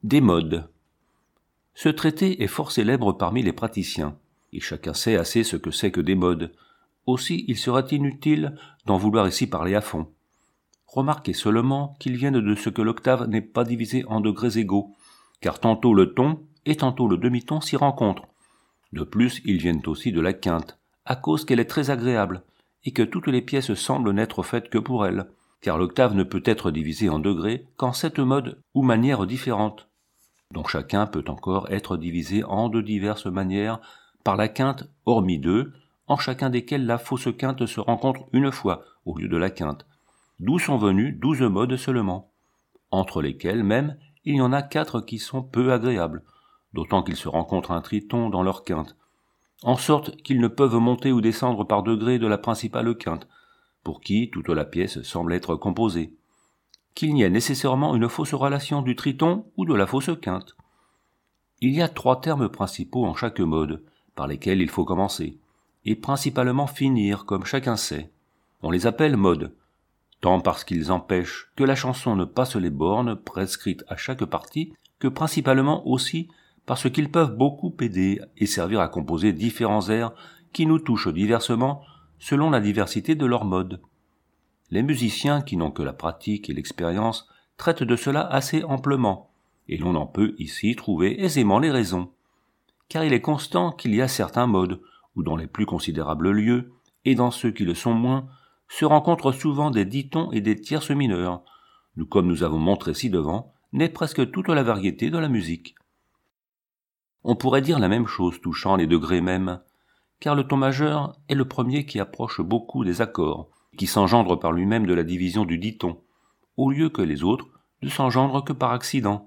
Des modes. Ce traité est fort célèbre parmi les praticiens, et chacun sait assez ce que c'est que des modes. Aussi il serait inutile d'en vouloir ici parler à fond. Remarquez seulement qu'ils viennent de ce que l'octave n'est pas divisée en degrés égaux, car tantôt le ton et tantôt le demi-ton s'y rencontrent. De plus, ils viennent aussi de la quinte, à cause qu'elle est très agréable, et que toutes les pièces semblent n'être faites que pour elle, car l'octave ne peut être divisée en degrés qu'en 7 modes ou manières différentes, dont chacun peut encore être divisé en de diverses manières par la quinte, hormis 2, en chacun desquels la fausse quinte se rencontre une fois au lieu de la quinte, d'où sont venus 12 modes seulement, entre lesquels même il y en a 4 qui sont peu agréables, d'autant qu'ils se rencontrent un triton dans leur quinte, en sorte qu'ils ne peuvent monter ou descendre par degrés de la principale quinte, pour qui toute la pièce semble être composée, qu'il n'y ait nécessairement une fausse relation du triton ou de la fausse quinte. Il y a 3 termes principaux en chaque mode, par lesquels il faut commencer, et principalement finir, comme chacun sait. On les appelle modes, tant parce qu'ils empêchent que la chanson ne passe les bornes prescrites à chaque partie, que principalement aussi parce qu'ils peuvent beaucoup aider et servir à composer différents airs qui nous touchent diversement selon la diversité de leurs modes. Les musiciens qui n'ont que la pratique et l'expérience traitent de cela assez amplement, et l'on en peut ici trouver aisément les raisons. Car il est constant qu'il y a certains modes, où dans les plus considérables lieux, et dans ceux qui le sont moins, se rencontrent souvent des ditons et des tierces mineurs, d'où, comme nous avons montré ci-devant, naît presque toute la variété de la musique. On pourrait dire la même chose touchant les degrés mêmes, car le ton majeur est le premier qui approche beaucoup des accords, qui s'engendre par lui-même de la division du diton, au lieu que les autres ne s'engendrent que par accident.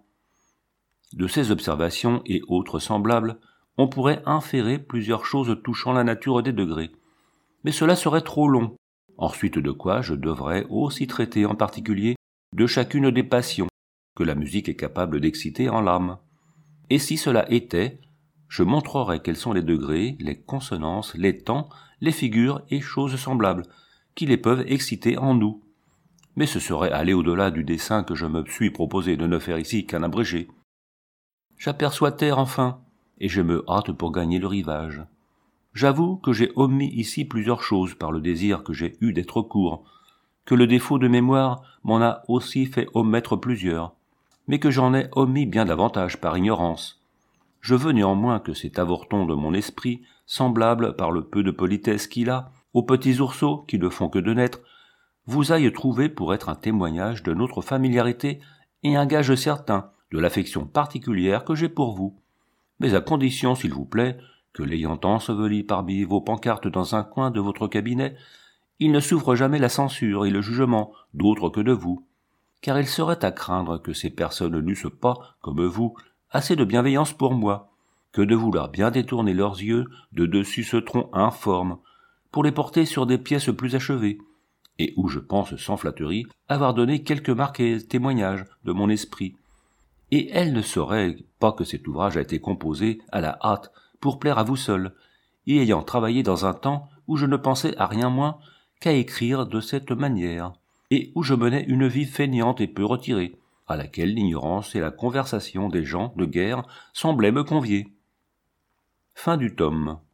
De ces observations et autres semblables, on pourrait inférer plusieurs choses touchant la nature des degrés, mais cela serait trop long, ensuite de quoi je devrais aussi traiter en particulier de chacune des passions que la musique est capable d'exciter en l'âme. Et si cela était, je montrerai quels sont les degrés, les consonances, les temps, les figures et choses semblables, qui les peuvent exciter en nous. Mais ce serait aller au-delà du dessin que je me suis proposé de ne faire ici qu'un abrégé. J'aperçois terre enfin, et je me hâte pour gagner le rivage. J'avoue que j'ai omis ici plusieurs choses par le désir que j'ai eu d'être court, que le défaut de mémoire m'en a aussi fait omettre plusieurs, mais que j'en ai omis bien davantage par ignorance. Je veux néanmoins que cet avorton de mon esprit, semblable par le peu de politesse qu'il a aux petits ourceaux qui ne font que de naître, vous aille trouver pour être un témoignage de notre familiarité et un gage certain de l'affection particulière que j'ai pour vous, mais à condition, s'il vous plaît, que l'ayant enseveli parmi vos pancartes dans un coin de votre cabinet, il ne souffre jamais la censure et le jugement d'autres que de vous, car il serait à craindre que ces personnes n'eussent pas, comme vous, assez de bienveillance pour moi, que de vouloir bien détourner leurs yeux de dessus ce tronc informe, pour les porter sur des pièces plus achevées, et où je pense sans flatterie avoir donné quelques marques et témoignages de mon esprit. Et elles ne sauraient pas que cet ouvrage a été composé à la hâte pour plaire à vous seul, et ayant travaillé dans un temps où je ne pensais à rien moins qu'à écrire de cette manière, et où je menais une vie fainéante et peu retirée, à laquelle l'ignorance et la conversation des gens de guerre semblaient me convier. Fin du tome.